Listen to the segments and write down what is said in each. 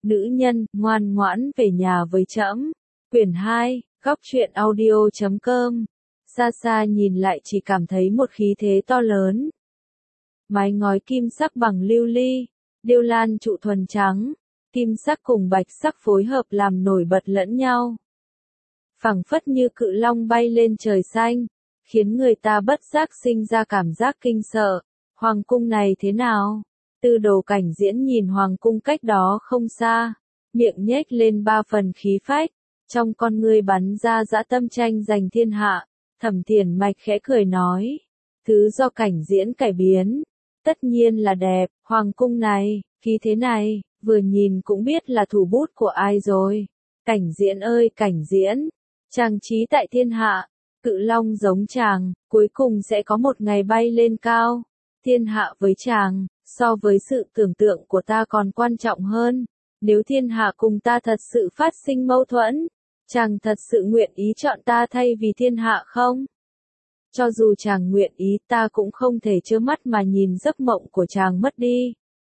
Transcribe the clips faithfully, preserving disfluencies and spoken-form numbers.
Nữ nhân, ngoan ngoãn về nhà với trẫm. Quyển hai, góc truyện audio chấm com. Xa xa nhìn lại chỉ cảm thấy một khí thế to lớn. Mái ngói kim sắc bằng lưu ly, điêu lan trụ thuần trắng, kim sắc cùng bạch sắc phối hợp làm nổi bật lẫn nhau. Phẳng phất như cự long bay lên trời xanh, khiến người ta bất giác sinh ra cảm giác kinh sợ. Hoàng cung này thế nào? Tư Đồ Cảnh Diễn nhìn hoàng cung cách đó không xa, miệng nhếch lên ba phần khí phách, trong con ngươi bắn ra dã tâm tranh giành thiên hạ. Thẩm Thiền Mạch khẽ cười nói, thứ do Cảnh Diễn cải biến, tất nhiên là đẹp. Hoàng cung này, khí thế này, vừa nhìn cũng biết là thủ bút của ai rồi. Cảnh Diễn ơi Cảnh Diễn, chàng trí tại thiên hạ, cự long giống chàng, cuối cùng sẽ có một ngày bay lên cao. Thiên hạ với chàng, so với sự tưởng tượng của ta còn quan trọng hơn. Nếu thiên hạ cùng ta thật sự phát sinh mâu thuẫn, chàng thật sự nguyện ý chọn ta thay vì thiên hạ không? Cho dù chàng nguyện ý, ta cũng không thể trơ mắt mà nhìn giấc mộng của chàng mất đi.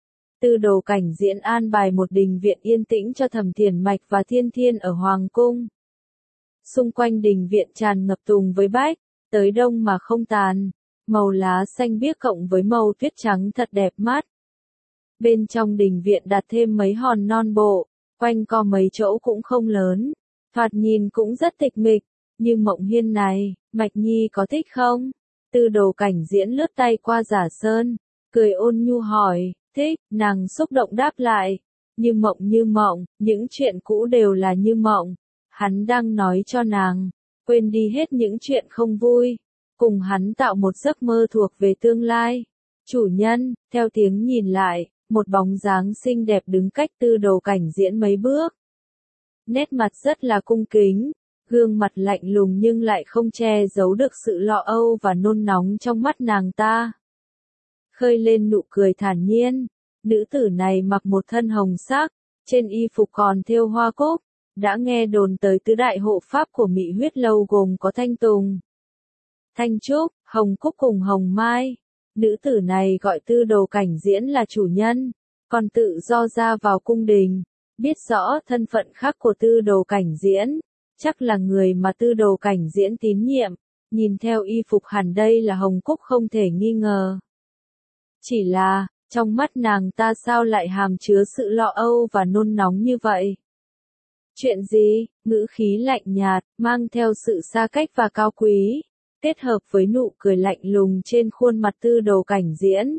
Tư Đồ Cảnh Diễn an bài một đình viện yên tĩnh cho Thẩm Thiền Mạch và Thiên Thiên ở hoàng cung. Xung quanh đình viện tràn ngập tùng với bách, tới đông mà không tàn, màu lá xanh biếc cộng với màu tuyết trắng thật đẹp mắt. Bên trong đình viện đặt thêm mấy hòn non bộ, quanh co mấy chỗ cũng không lớn, thoạt nhìn cũng rất tịch mịch. Như Mộng Hiên này, Mạch Nhi có thích không? Tư Đồ Cảnh Diễn lướt tay qua Giả Sơn, cười ôn nhu hỏi, thích. Nàng xúc động đáp lại, như mộng như mộng, những chuyện cũ đều là như mộng. Hắn đang nói cho nàng, quên đi hết những chuyện không vui, cùng hắn tạo một giấc mơ thuộc về tương lai. Chủ nhân, theo tiếng nhìn lại, một bóng dáng xinh đẹp đứng cách Tư Đồ Cảnh Diễn mấy bước. Nét mặt rất là cung kính, gương mặt lạnh lùng nhưng lại không che giấu được sự lo âu và nôn nóng trong mắt nàng ta. Khơi lên nụ cười thản nhiên, nữ tử này mặc một thân hồng sắc, trên y phục còn thêu hoa cúc, đã nghe đồn tới tứ đại hộ pháp của Mị Huyết Lâu gồm có Thanh Tùng, Thanh Trúc, Hồng Cúc cùng Hồng Mai. Nữ tử này gọi Tư Đồ Cảnh Diễn là chủ nhân, còn tự do ra vào cung đình, biết rõ thân phận khác của Tư Đồ Cảnh Diễn, chắc là người mà Tư Đồ Cảnh Diễn tín nhiệm, nhìn theo y phục hẳn đây là Hồng Cúc không thể nghi ngờ. Chỉ là, trong mắt nàng ta sao lại hàm chứa sự lo âu và nôn nóng như vậy? Chuyện gì? Ngữ khí lạnh nhạt, mang theo sự xa cách và cao quý, kết hợp với nụ cười lạnh lùng trên khuôn mặt Tư Đồ Cảnh Diễn.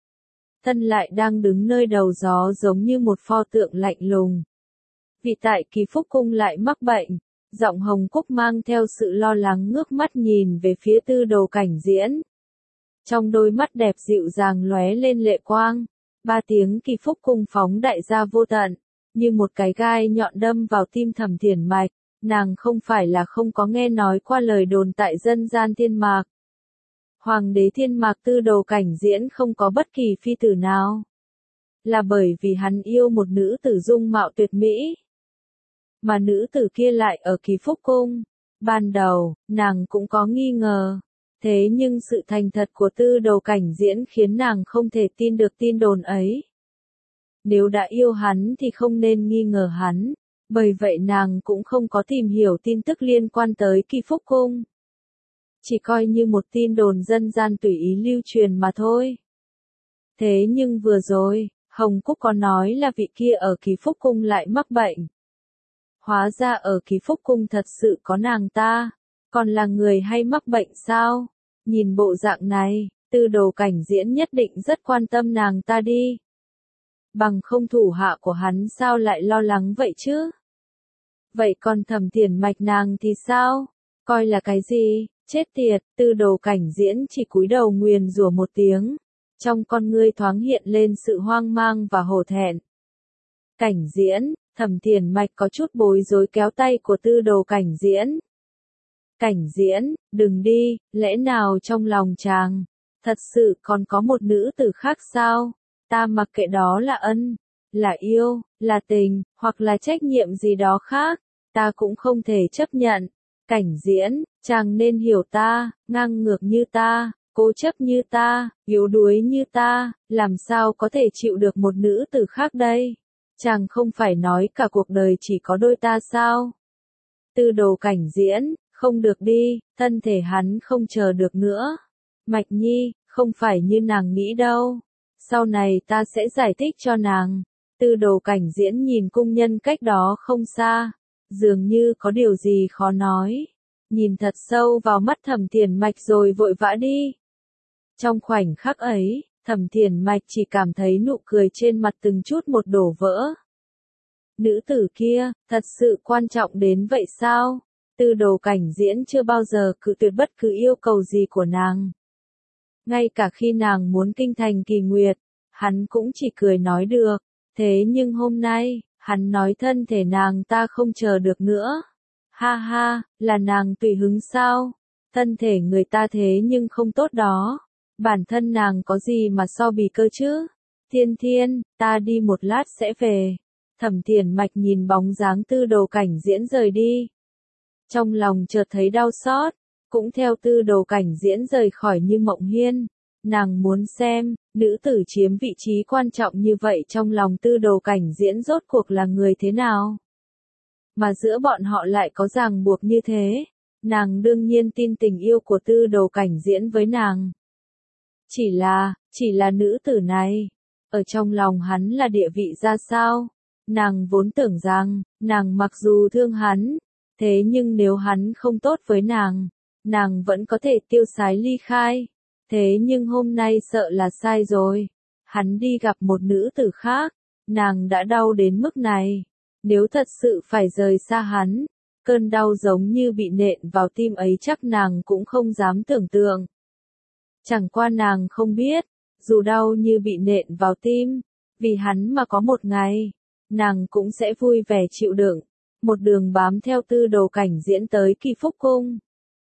Thân lại đang đứng nơi đầu gió giống như một pho tượng lạnh lùng. Vì tại Kỳ Phúc Cung lại mắc bệnh, giọng Hồng Cúc mang theo sự lo lắng ngước mắt nhìn về phía Tư Đồ Cảnh Diễn. Trong đôi mắt đẹp dịu dàng lóe lên lệ quang, ba tiếng Kỳ Phúc Cung phóng đại ra vô tận, như một cái gai nhọn đâm vào tim Thẩm Thiền Mạch. Nàng không phải là không có nghe nói qua lời đồn tại dân gian Thiên Mạc. Hoàng đế Thiên Mạc Tư Đồ Cảnh Diễn không có bất kỳ phi tử nào. Là bởi vì hắn yêu một nữ tử dung mạo tuyệt mỹ. Mà nữ tử kia lại ở Kỳ Phúc Cung. Ban đầu, nàng cũng có nghi ngờ. Thế nhưng sự thành thật của Tư Đồ Cảnh Diễn khiến nàng không thể tin được tin đồn ấy. Nếu đã yêu hắn thì không nên nghi ngờ hắn. Bởi vậy nàng cũng không có tìm hiểu tin tức liên quan tới Kỳ Phúc Cung. Chỉ coi như một tin đồn dân gian tùy ý lưu truyền mà thôi. Thế nhưng vừa rồi, Hồng Cúc có nói là vị kia ở Kỳ Phúc Cung lại mắc bệnh. Hóa ra ở Kỳ Phúc Cung thật sự có nàng ta, còn là người hay mắc bệnh sao? Nhìn bộ dạng này, Tư Đồ Cảnh Diễn nhất định rất quan tâm nàng ta đi. Bằng không thủ hạ của hắn sao lại lo lắng vậy chứ? Vậy còn Thẩm Thiền Mạch nàng thì sao? Coi là cái gì? Chết tiệt. Tư Đồ Cảnh Diễn chỉ cúi đầu nguyền rủa một tiếng, trong con ngươi thoáng hiện lên sự hoang mang và hổ thẹn. Cảnh Diễn, Thẩm Thiền Mạch có chút bối rối kéo tay của Tư Đồ Cảnh Diễn. Cảnh Diễn, đừng đi, lẽ nào trong lòng chàng thật sự còn có một nữ tử khác sao? Ta mặc kệ đó là ân, là yêu, là tình, hoặc là trách nhiệm gì đó khác, ta cũng không thể chấp nhận. Cảnh Diễn, chàng nên hiểu ta, ngang ngược như ta, cố chấp như ta, yếu đuối như ta, làm sao có thể chịu được một nữ tử khác đây? Chàng không phải nói cả cuộc đời chỉ có đôi ta sao? Tư Đồ Cảnh diễn, không được đi, thân thể hắn không chờ được nữa. Mạch Nhi, không phải như nàng nghĩ đâu. Sau này ta sẽ giải thích cho nàng. Tư Đồ Cảnh diễn nhìn cung nhân cách đó không xa, dường như có điều gì khó nói. Nhìn thật sâu vào mắt Thẩm Thiền Mạch rồi vội vã đi. Trong khoảnh khắc ấy, Thẩm Thiền Mạch chỉ cảm thấy nụ cười trên mặt từng chút một đổ vỡ. Nữ tử kia, thật sự quan trọng đến vậy sao? Tư Đồ Cảnh diễn chưa bao giờ cự tuyệt bất cứ yêu cầu gì của nàng. Ngay cả khi nàng muốn kinh thành Kỳ Nguyệt, hắn cũng chỉ cười nói được. Thế nhưng hôm nay, hắn nói thân thể nàng ta không chờ được nữa. Ha ha, là nàng tùy hứng sao? Thân thể người ta thế nhưng không tốt đó. Bản thân nàng có gì mà so bì cơ chứ? Thiên Thiên, ta đi một lát sẽ về. Thẩm Thiền Mạch nhìn bóng dáng Tư Đồ Cảnh diễn rời đi. Trong lòng chợt thấy đau xót, cũng theo Tư Đồ Cảnh diễn rời khỏi Như Mộng Hiên. Nàng muốn xem, nữ tử chiếm vị trí quan trọng như vậy trong lòng Tư Đồ Cảnh diễn rốt cuộc là người thế nào? Mà giữa bọn họ lại có ràng buộc như thế. Nàng đương nhiên tin tình yêu của Tư Đồ Cảnh diễn với nàng. Chỉ là, chỉ là nữ tử này, ở trong lòng hắn là địa vị ra sao? Nàng vốn tưởng rằng, nàng mặc dù thương hắn, thế nhưng nếu hắn không tốt với nàng, nàng vẫn có thể tiêu sái ly khai. Thế nhưng hôm nay sợ là sai rồi. Hắn đi gặp một nữ tử khác, nàng đã đau đến mức này. Nếu thật sự phải rời xa hắn, cơn đau giống như bị nện vào tim ấy chắc nàng cũng không dám tưởng tượng. Chẳng qua nàng không biết, dù đau như bị nện vào tim, vì hắn mà có một ngày, nàng cũng sẽ vui vẻ chịu đựng, một đường bám theo Tư Đồ Cảnh diễn tới Kỳ Phúc Cung.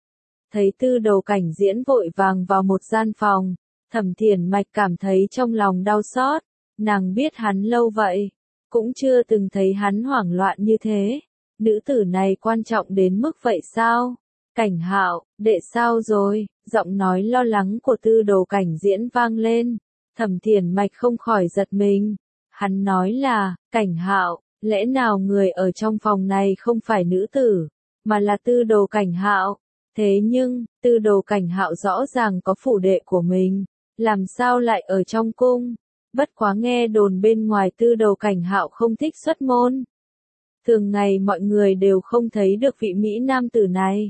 Thấy Tư Đồ Cảnh diễn vội vàng vào một gian phòng, Thẩm Thiền Mạch cảm thấy trong lòng đau xót, nàng biết hắn lâu vậy, cũng chưa từng thấy hắn hoảng loạn như thế. Nữ tử này quan trọng đến mức vậy sao? Cảnh Hạo, đệ sao rồi? Giọng nói lo lắng của Tư Đồ Cảnh diễn vang lên. Thẩm Thiền Mạch không khỏi giật mình. Hắn nói là, Cảnh Hạo, lẽ nào người ở trong phòng này không phải nữ tử, mà là Tư Đồ Cảnh Hạo? Thế nhưng, Tư Đồ Cảnh Hạo rõ ràng có phủ đệ của mình, làm sao lại ở trong cung? Bất quá nghe đồn bên ngoài Tư Đồ Cảnh Hạo không thích xuất môn. Thường ngày mọi người đều không thấy được vị mỹ nam tử này.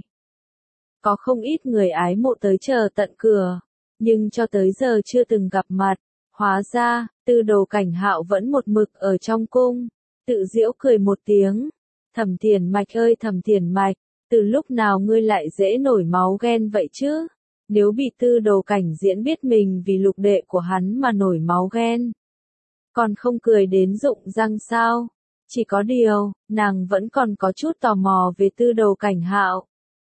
Có không ít người ái mộ tới chờ tận cửa, nhưng cho tới giờ chưa từng gặp mặt. Hóa ra, Tư Đồ Cảnh Hạo vẫn một mực ở trong cung. Tự giễu cười một tiếng. Thẩm Thiền Mạch ơi Thẩm Thiền Mạch, từ lúc nào ngươi lại dễ nổi máu ghen vậy chứ? Nếu bị Tư Đồ Cảnh diễn biết mình vì lục đệ của hắn mà nổi máu ghen, còn không cười đến rụng răng sao? Chỉ có điều, nàng vẫn còn có chút tò mò về Tư Đồ Cảnh Hạo.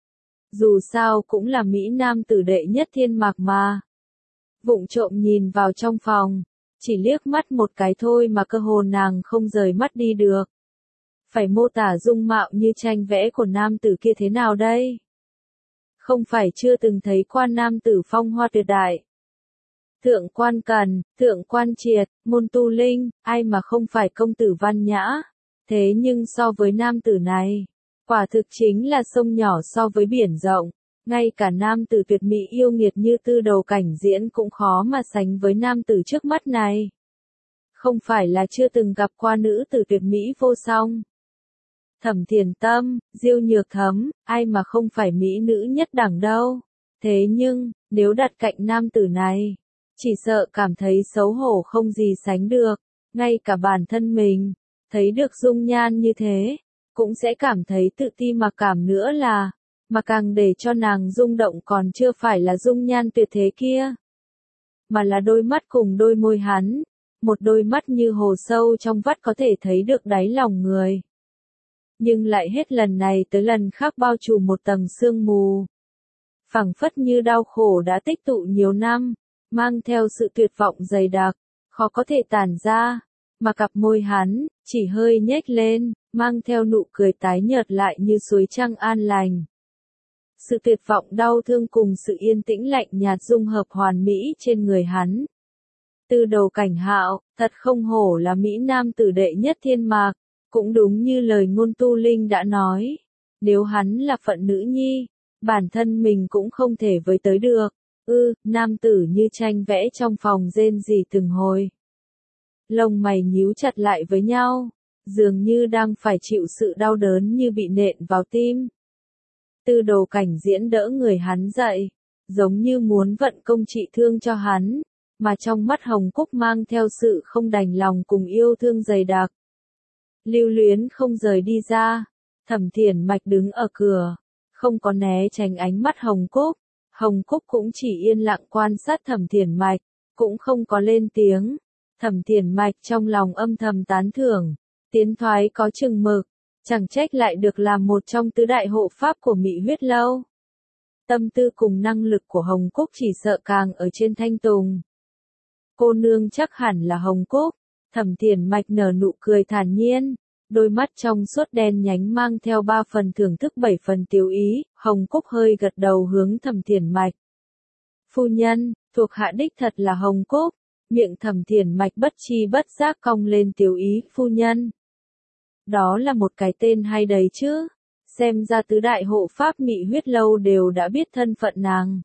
Dù sao cũng là mỹ nam tử đệ nhất thiên mạc mà. Vụng trộm nhìn vào trong phòng, chỉ liếc mắt một cái thôi mà cơ hồ nàng không rời mắt đi được. Phải mô tả dung mạo như tranh vẽ của nam tử kia thế nào đây? Không phải chưa từng thấy qua nam tử phong hoa tuyệt đại. Thượng quan Cần, thượng quan Triệt, Môn Tu Linh, ai mà không phải công tử văn nhã. Thế nhưng so với nam tử này, quả thực chính là sông nhỏ so với biển rộng. Ngay cả nam tử tuyệt mỹ yêu nghiệt như Tư Đồ Cảnh diễn cũng khó mà sánh với nam tử trước mắt này. Không phải là chưa từng gặp qua nữ tử tuyệt mỹ vô song. Thẩm Thiền Tâm, Diêu Nhược Thấm, ai mà không phải mỹ nữ nhất đẳng đâu. Thế nhưng, nếu đặt cạnh nam tử này, chỉ sợ cảm thấy xấu hổ không gì sánh được. Ngay cả bản thân mình, thấy được dung nhan như thế, cũng sẽ cảm thấy tự ti mà cảm nữa là, mà càng để cho nàng rung động còn chưa phải là dung nhan tuyệt thế kia, mà là đôi mắt cùng đôi môi hắn, một đôi mắt như hồ sâu trong vắt có thể thấy được đáy lòng người. Nhưng lại hết lần này tới lần khác bao trùm một tầng sương mù. Phảng phất như đau khổ đã tích tụ nhiều năm, mang theo sự tuyệt vọng dày đặc, khó có thể tản ra, mà cặp môi hắn, chỉ hơi nhếch lên, mang theo nụ cười tái nhợt lại như suối trăng an lành. Sự tuyệt vọng đau thương cùng sự yên tĩnh lạnh nhạt dung hợp hoàn mỹ trên người hắn. Tư Đầu Cảnh Hạo, thật không hổ là Mỹ Nam tử đệ nhất thiên mạc, cũng đúng như lời Ngôn Tu Linh đã nói. Nếu hắn là phận nữ nhi, bản thân mình cũng không thể với tới được. Ư, nam tử như tranh vẽ trong phòng rên rỉ từng hồi. Lông mày nhíu chặt lại với nhau, dường như đang phải chịu sự đau đớn như bị nện vào tim. Tư Đầu Cảnh Diễn đỡ người hắn dậy, giống như muốn vận công trị thương cho hắn, mà trong mắt Hồng Cúc mang theo sự không đành lòng cùng yêu thương dày đặc. Lưu Luyến không rời đi ra, Thẩm Thiển Mạch đứng ở cửa, không có né tránh ánh mắt Hồng Cúc. Hồng Cúc cũng chỉ yên lặng quan sát Thẩm Thiển Mạch, cũng không có lên tiếng. Thẩm Thiển Mạch trong lòng âm thầm tán thưởng, tiến thoái có chừng mực, chẳng trách lại được làm một trong tứ đại hộ pháp của Mị Huyết Lâu. Tâm tư cùng năng lực của Hồng Cúc chỉ sợ càng ở trên Thanh Tùng. Cô nương chắc hẳn là Hồng Cúc. Thẩm Thiển Mạch nở nụ cười thản nhiên, đôi mắt trong suốt đen nhánh mang theo ba phần thưởng thức bảy phần tiêu ý. Hồng Cúc hơi gật đầu hướng Thẩm Thiển Mạch. Phu nhân, thuộc hạ đích thật là Hồng Cúc. Miệng Thẩm Thiển Mạch bất chi bất giác cong lên tiêu ý. Phu nhân, đó là một cái tên hay đấy chứ. Xem ra tứ đại hộ pháp Mị Huyết Lâu đều đã biết thân phận nàng.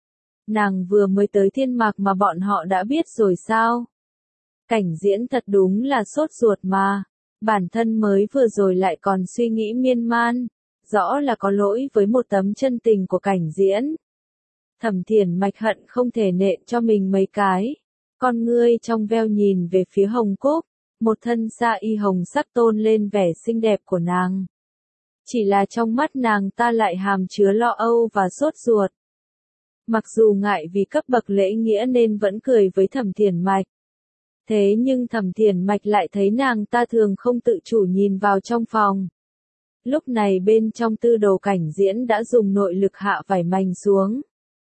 Nàng vừa mới tới thiên mạc mà bọn họ đã biết rồi sao? Cảnh Diễn thật đúng là sốt ruột mà. Bản thân mới vừa rồi lại còn suy nghĩ miên man. Rõ là có lỗi với một tấm chân tình của Cảnh Diễn. Thẩm Thiển Mạch hận không thể nện cho mình mấy cái. Con ngươi trong veo nhìn về phía Hồng Cúc. Một thân sa y hồng sắc tôn lên vẻ xinh đẹp của nàng. Chỉ là trong mắt nàng ta lại hàm chứa lo âu và sốt ruột. Mặc dù ngại vì cấp bậc lễ nghĩa nên vẫn cười với Thẩm Thiển Mạch. Thế nhưng Thẩm Thiển Mạch lại thấy nàng ta thường không tự chủ nhìn vào trong phòng. Lúc này bên trong Tư Đầu Cảnh Diễn đã dùng nội lực hạ vải mảnh xuống.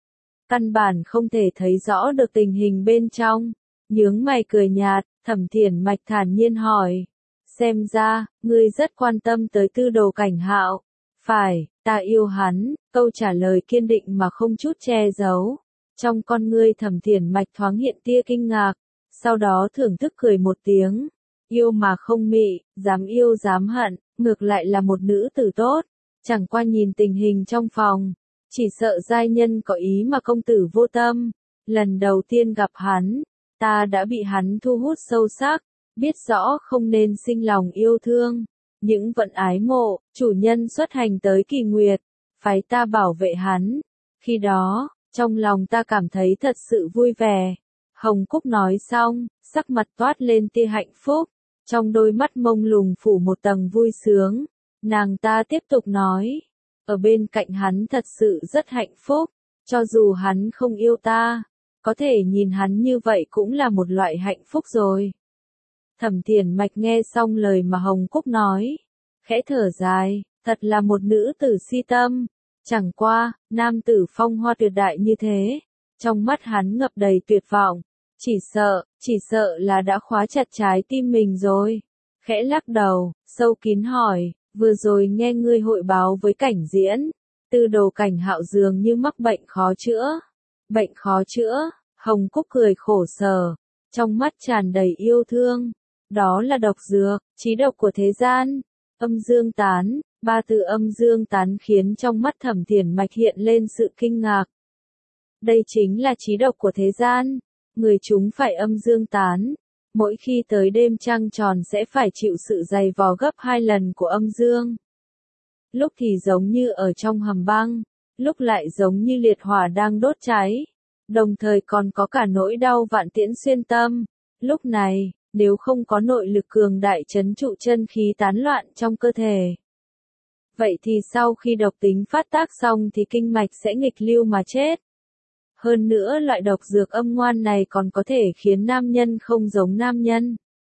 Căn bản không thể thấy rõ được tình hình bên trong. Nhướng mày cười nhạt, Thẩm Thiển Mạch thản nhiên hỏi. Xem ra, ngươi rất quan tâm tới Tư Đầu Cảnh Hạo. Phải, ta yêu hắn, câu trả lời kiên định mà không chút che giấu. Trong con ngươi Thẩm Thiển Mạch thoáng hiện tia kinh ngạc, sau đó thưởng thức cười một tiếng. Yêu mà không mị, dám yêu dám hận, ngược lại là một nữ tử tốt. Chẳng qua nhìn tình hình trong phòng, chỉ sợ giai nhân có ý mà công tử vô tâm. Lần đầu tiên gặp hắn, ta đã bị hắn thu hút sâu sắc, biết rõ không nên sinh lòng yêu thương. Những vận ái mộ, chủ nhân xuất hành tới Kỳ Nguyệt, phái ta bảo vệ hắn. Khi đó, trong lòng ta cảm thấy thật sự vui vẻ. Hồng Cúc nói xong, sắc mặt toát lên tia hạnh phúc, trong đôi mắt mông lung phủ một tầng vui sướng. Nàng ta tiếp tục nói, ở bên cạnh hắn thật sự rất hạnh phúc, cho dù hắn không yêu ta, có thể nhìn hắn như vậy cũng là một loại hạnh phúc rồi. Thẩm Thiển Mạch nghe xong lời mà Hồng Cúc nói, khẽ thở dài, thật là một nữ tử si tâm. Chẳng qua, nam tử phong hoa tuyệt đại như thế, trong mắt hắn ngập đầy tuyệt vọng, chỉ sợ, chỉ sợ là đã khóa chặt trái tim mình rồi. Khẽ lắc đầu, sâu kín hỏi, vừa rồi nghe ngươi hội báo với Cảnh Diễn, Tư Đầu Cảnh Hạo dường như mắc bệnh khó chữa. Bệnh khó chữa, Hồng Cúc cười khổ sở, trong mắt tràn đầy yêu thương. Đó là độc dược, chí độc của thế gian. Âm dương tán, ba từ âm dương tán khiến trong mắt Thẩm Thiển Mạch hiện lên sự kinh ngạc. Đây chính là chí độc của thế gian. Người chúng phải âm dương tán. Mỗi khi tới đêm trăng tròn sẽ phải chịu sự dày vò gấp hai lần của âm dương. Lúc thì giống như ở trong hầm băng, lúc lại giống như liệt hỏa đang đốt cháy. Đồng thời còn có cả nỗi đau vạn tiễn xuyên tâm. Lúc này, nếu không có nội lực cường đại trấn trụ chân khí tán loạn trong cơ thể. Vậy thì sau khi độc tính phát tác xong thì kinh mạch sẽ nghịch lưu mà chết. Hơn nữa loại độc dược âm ngoan này còn có thể khiến nam nhân không giống nam nhân.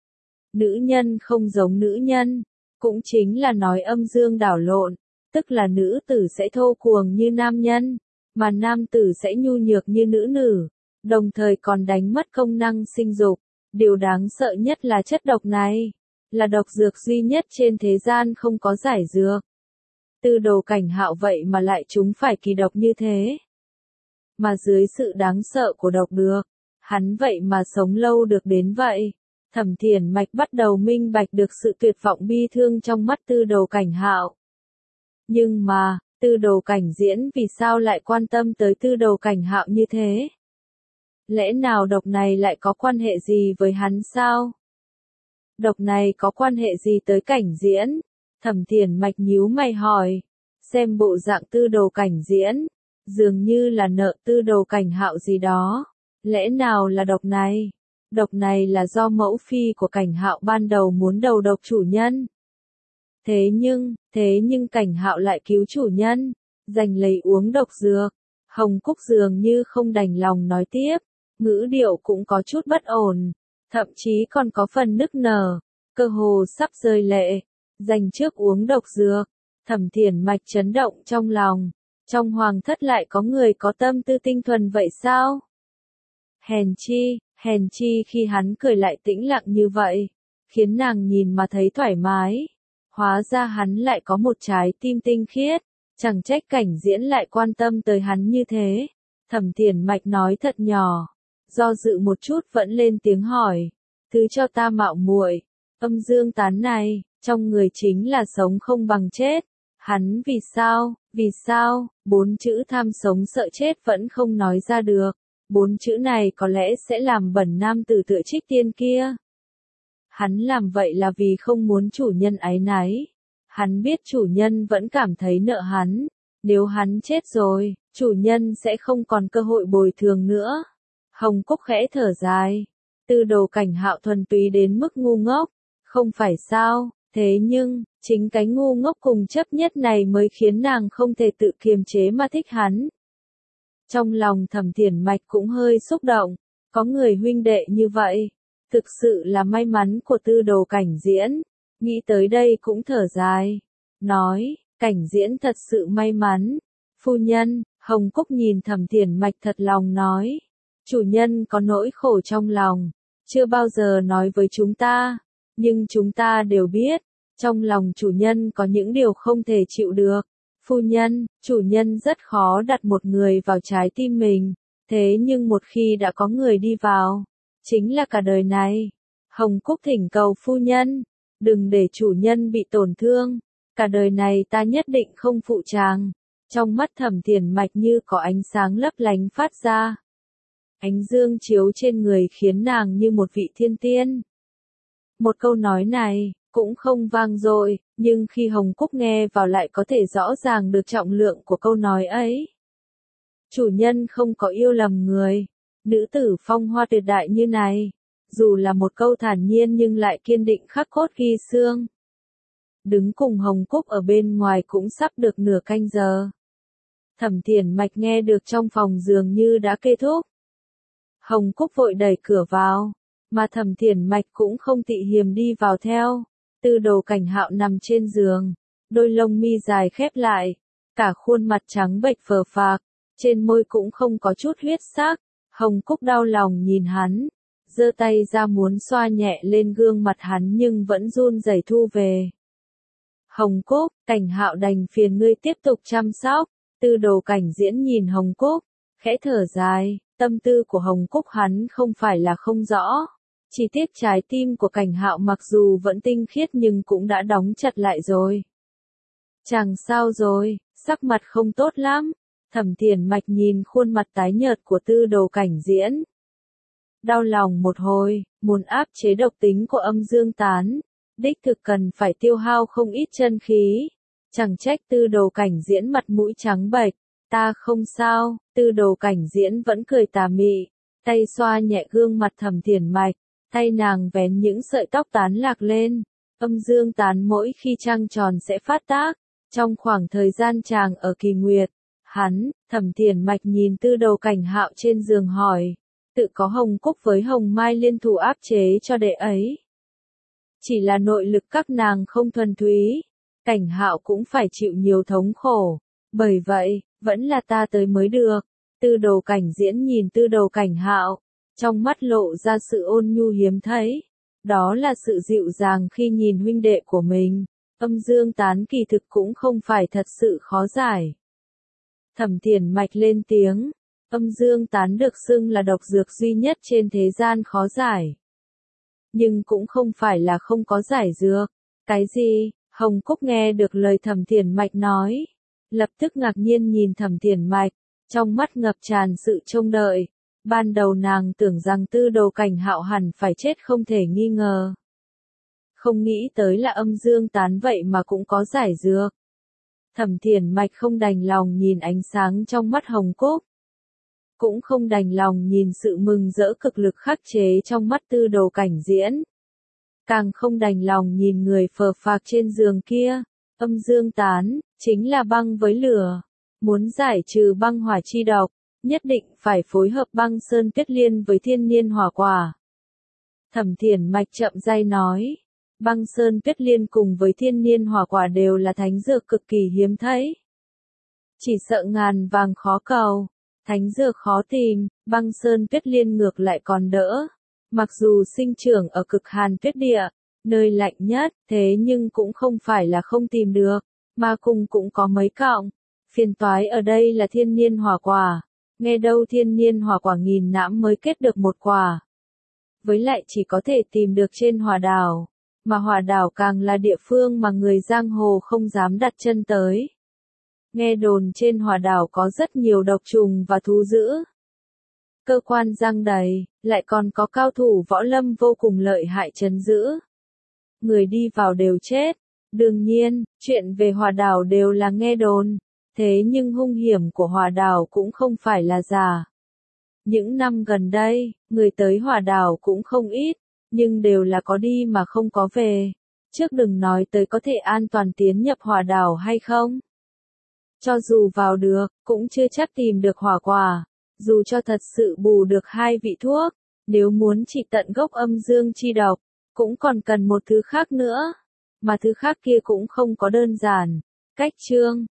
Nữ nhân không giống nữ nhân, cũng chính là nói âm dương đảo lộn, tức là nữ tử sẽ thô cuồng như nam nhân, mà nam tử sẽ nhu nhược như nữ nữ, đồng thời còn đánh mất công năng sinh dục. Điều đáng sợ nhất là chất độc này, là độc dược duy nhất trên thế gian không có giải dược. Tư Đầu Cảnh Hạo vậy mà lại chúng phải kỳ độc như thế. Mà dưới sự đáng sợ của độc dược, Hắn vậy mà sống lâu được đến vậy. Thẩm Thiền Mạch bắt đầu minh bạch được sự tuyệt vọng bi thương trong mắt Tư Đồ Cảnh Hạo. Nhưng mà, Tư Đồ Cảnh Diễn vì sao lại quan tâm tới Tư Đồ Cảnh Hạo như thế? Lẽ nào độc này lại có quan hệ gì với hắn sao? Độc này có quan hệ gì tới Cảnh Diễn? Thẩm Thiền Mạch nhíu mày hỏi. Xem bộ dạng Tư Đồ Cảnh Diễn, dường như là nợ Tư Đồ Cảnh Hạo gì đó. Lẽ nào là độc này? Độc này là do mẫu phi của Cảnh Hạo ban đầu muốn đầu độc chủ nhân. Thế nhưng, thế nhưng Cảnh Hạo lại cứu chủ nhân, giành lấy uống độc dược. Hồng Cúc dường như không đành lòng nói tiếp, ngữ điệu cũng có chút bất ổn, thậm chí còn có phần nức nở, cơ hồ sắp rơi lệ. Dành trước uống độc dược, Thẩm Thiền Mạch chấn động trong lòng. Trong hoàng thất lại có người có tâm tư tinh thuần vậy sao? Hèn chi, hèn chi khi hắn cười lại tĩnh lặng như vậy, khiến nàng nhìn mà thấy thoải mái. Hóa ra hắn lại có một trái tim tinh khiết, chẳng trách Cảnh Diễn lại quan tâm tới hắn như thế. Thẩm Thiền Mạch nói thật nhỏ, do dự một chút vẫn lên tiếng hỏi, thứ cho ta mạo muội, Âm Dương Tán này, trong người chính là sống không bằng chết. Hắn vì sao, vì sao, bốn chữ tham sống sợ chết vẫn không nói ra được. Bốn chữ này có lẽ sẽ làm bẩn nam tử tựa Trích Tiên kia. Hắn làm vậy là vì không muốn chủ nhân áy náy. Hắn biết chủ nhân vẫn cảm thấy nợ hắn. Nếu hắn chết rồi, chủ nhân sẽ không còn cơ hội bồi thường nữa. Hồng Cúc khẽ thở dài. Tư Đồ Cảnh Hạo thuần túy đến mức ngu ngốc. Không phải sao, thế nhưng, chính cái ngu ngốc cùng chấp nhất này mới khiến nàng không thể tự kiềm chế mà thích hắn. Trong lòng Thẩm Thiền Mạch cũng hơi xúc động, có người huynh đệ như vậy, thực sự là may mắn của Tư Đồ Cảnh Diễn. Nghĩ tới đây cũng thở dài, nói, Cảnh Diễn thật sự may mắn. Phu nhân, Hồng Cúc nhìn Thẩm Thiền Mạch thật lòng nói, chủ nhân có nỗi khổ trong lòng, chưa bao giờ nói với chúng ta, nhưng chúng ta đều biết, trong lòng chủ nhân có những điều không thể chịu được. Phu nhân, chủ nhân rất khó đặt một người vào trái tim mình, thế nhưng một khi đã có người đi vào, chính là cả đời này. Hồng Cúc thỉnh cầu phu nhân, đừng để chủ nhân bị tổn thương, cả đời này ta nhất định không phụ chàng. Trong mắt Thẩm Thiền Mạch như có ánh sáng lấp lánh phát ra. Ánh dương chiếu trên người khiến nàng như một vị thiên tiên. Một câu nói này, cũng không vang dội, nhưng khi Hồng Cúc nghe vào lại có thể rõ ràng được trọng lượng của câu nói ấy. Chủ nhân không có yêu lầm người, nữ tử phong hoa tuyệt đại như này, dù là một câu thản nhiên nhưng lại kiên định khắc cốt ghi xương. Đứng cùng Hồng Cúc ở bên ngoài cũng sắp được nửa canh giờ. Thẩm Thiền Mạch nghe được trong phòng dường như đã kết thúc. Hồng Cúc vội đẩy cửa vào, mà Thẩm Thiền Mạch cũng không tị hiềm đi vào theo. Tư Đồ Cảnh Hạo nằm trên giường, đôi lông mi dài khép lại, cả khuôn mặt trắng bệch phờ phạc, trên môi cũng không có chút huyết sắc. Hồng Cúc đau lòng nhìn hắn, giơ tay ra muốn xoa nhẹ lên gương mặt hắn nhưng vẫn run rẩy thu về. Hồng Cúc, Cảnh Hạo đành phiền ngươi tiếp tục chăm sóc. Tư Đồ Cảnh Diễn nhìn Hồng Cúc, khẽ thở dài, tâm tư của Hồng Cúc hắn không phải là không rõ. Chỉ tiếc trái tim của Cảnh Hạo mặc dù vẫn tinh khiết nhưng cũng đã đóng chặt lại rồi. Chàng sao rồi, sắc mặt không tốt lắm. Thẩm Thiền Mạch nhìn khuôn mặt tái nhợt của Tư Đồ Cảnh Diễn. Đau lòng một hồi, muốn áp chế độc tính của Âm Dương Tán. Đích thực cần phải tiêu hao không ít chân khí. Chẳng trách Tư Đồ Cảnh Diễn mặt mũi trắng bệch. Ta không sao, Tư Đồ Cảnh Diễn vẫn cười tà mị. Tay xoa nhẹ gương mặt Thẩm Thiền Mạch. Tay nàng vén những sợi tóc tán lạc lên. Âm Dương Tán mỗi khi trăng tròn sẽ phát tác. Trong khoảng thời gian chàng ở kỳ nguyệt, hắn, Thẩm Thiền Mạch nhìn Tư Đồ Cảnh Hạo trên giường hỏi. Tự có Hồng Cúc với Hồng Mai liên thủ áp chế cho đệ ấy. Chỉ là nội lực các nàng không thuần túy. Cảnh Hạo cũng phải chịu nhiều thống khổ. Bởi vậy, vẫn là ta tới mới được. Tư Đồ Cảnh Diễn nhìn Tư Đồ Cảnh Hạo. Trong mắt lộ ra sự ôn nhu hiếm thấy. Đó là sự dịu dàng khi nhìn huynh đệ của mình. Âm Dương Tán kỳ thực cũng không phải thật sự khó giải. Thẩm Thiền Mạch lên tiếng. Âm dương tán được xưng là độc dược duy nhất trên thế gian khó giải. Nhưng cũng không phải là không có giải dược. Cái gì? Hồng Cúc nghe được lời Thẩm Thiển Mạch nói. Lập tức ngạc nhiên nhìn Thẩm Thiển Mạch, trong mắt ngập tràn sự trông đợi. Ban đầu nàng tưởng rằng Tư Đồ Cảnh Hạo hẳn phải chết không thể nghi ngờ. Không nghĩ tới là âm dương tán vậy mà cũng có giải dược. Thẩm Thiển Mạch không đành lòng nhìn ánh sáng trong mắt Hồng Cúc. Cũng không đành lòng nhìn sự mừng rỡ cực lực khắc chế trong mắt Tư Đồ Cảnh Diễn. Càng không đành lòng nhìn người phờ phạc trên giường kia. Âm dương tán, chính là băng với lửa. Muốn giải trừ băng hỏa chi độc, nhất định phải phối hợp băng sơn tuyết liên với thiên niên hỏa quả. Thẩm Thiển Mạch chậm rãi nói. Băng sơn tuyết liên cùng với thiên niên hỏa quả đều là thánh dược cực kỳ hiếm thấy. Chỉ sợ ngàn vàng khó cầu. Thánh dược khó tìm, băng sơn tuyết liên ngược lại còn đỡ. Mặc dù sinh trưởng ở cực hàn tuyết địa, nơi lạnh nhất, thế nhưng cũng không phải là không tìm được, mà cùng cũng có mấy cọng. Phiền toái ở đây là thiên niên hỏa quả, nghe đâu thiên niên hỏa quả nghìn nãm mới kết được một quả. Với lại chỉ có thể tìm được trên hỏa đảo, mà hỏa đảo càng là địa phương mà người giang hồ không dám đặt chân tới. Nghe đồn trên hỏa đảo có rất nhiều độc trùng và thú dữ. Cơ quan giăng đầy, lại còn có cao thủ võ lâm vô cùng lợi hại trấn giữ. Người đi vào đều chết. Đương nhiên, chuyện về hỏa đảo đều là nghe đồn. Thế nhưng hung hiểm của hỏa đảo cũng không phải là giả. Những năm gần đây, người tới hỏa đảo cũng không ít, nhưng đều là có đi mà không có về. Trước đừng nói tới có thể an toàn tiến nhập hỏa đảo hay không. Cho dù vào được, cũng chưa chắc tìm được hỏa quả. Dù cho thật sự bù được hai vị thuốc, nếu muốn trị tận gốc âm dương chi độc, cũng còn cần một thứ khác nữa. Mà thứ khác kia cũng không có đơn giản. Cách chương